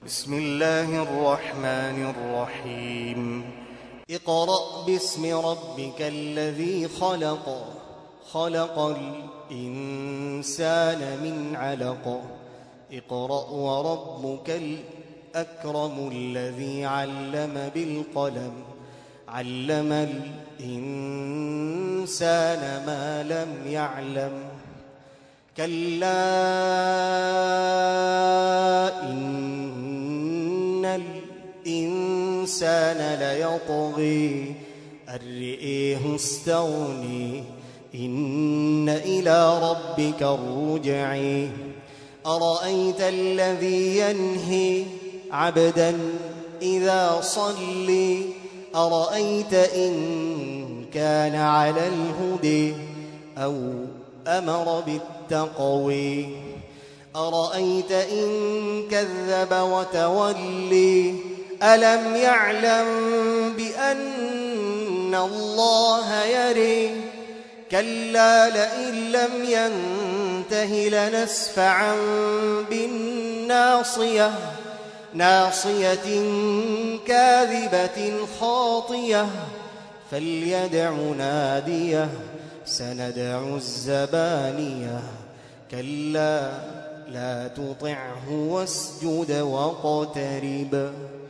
بسم الله الرحمن الرحيم اقرأ باسم ربك الذي خلق خلق الإنسان من علق اقرأ وربك الأكرم الذي علم بالقلم علم الإنسان ما لم يعلم كلا إن الإنسان ليطغي أن رآه استغنى إن إلى ربك الرجع أرأيت الذي ينهي عبدا إذا صلى أرأيت إن كان على الهدى أو أمر بالتقوى أرأيت إن كذب وتولي ألم يعلم بأن الله يرى كلا لئن لم ينته لنسفعا بالناصية ناصية كاذبة خاطية فليدع ناديه سندع الزبانية كلا لا تطعه واسجد واقترب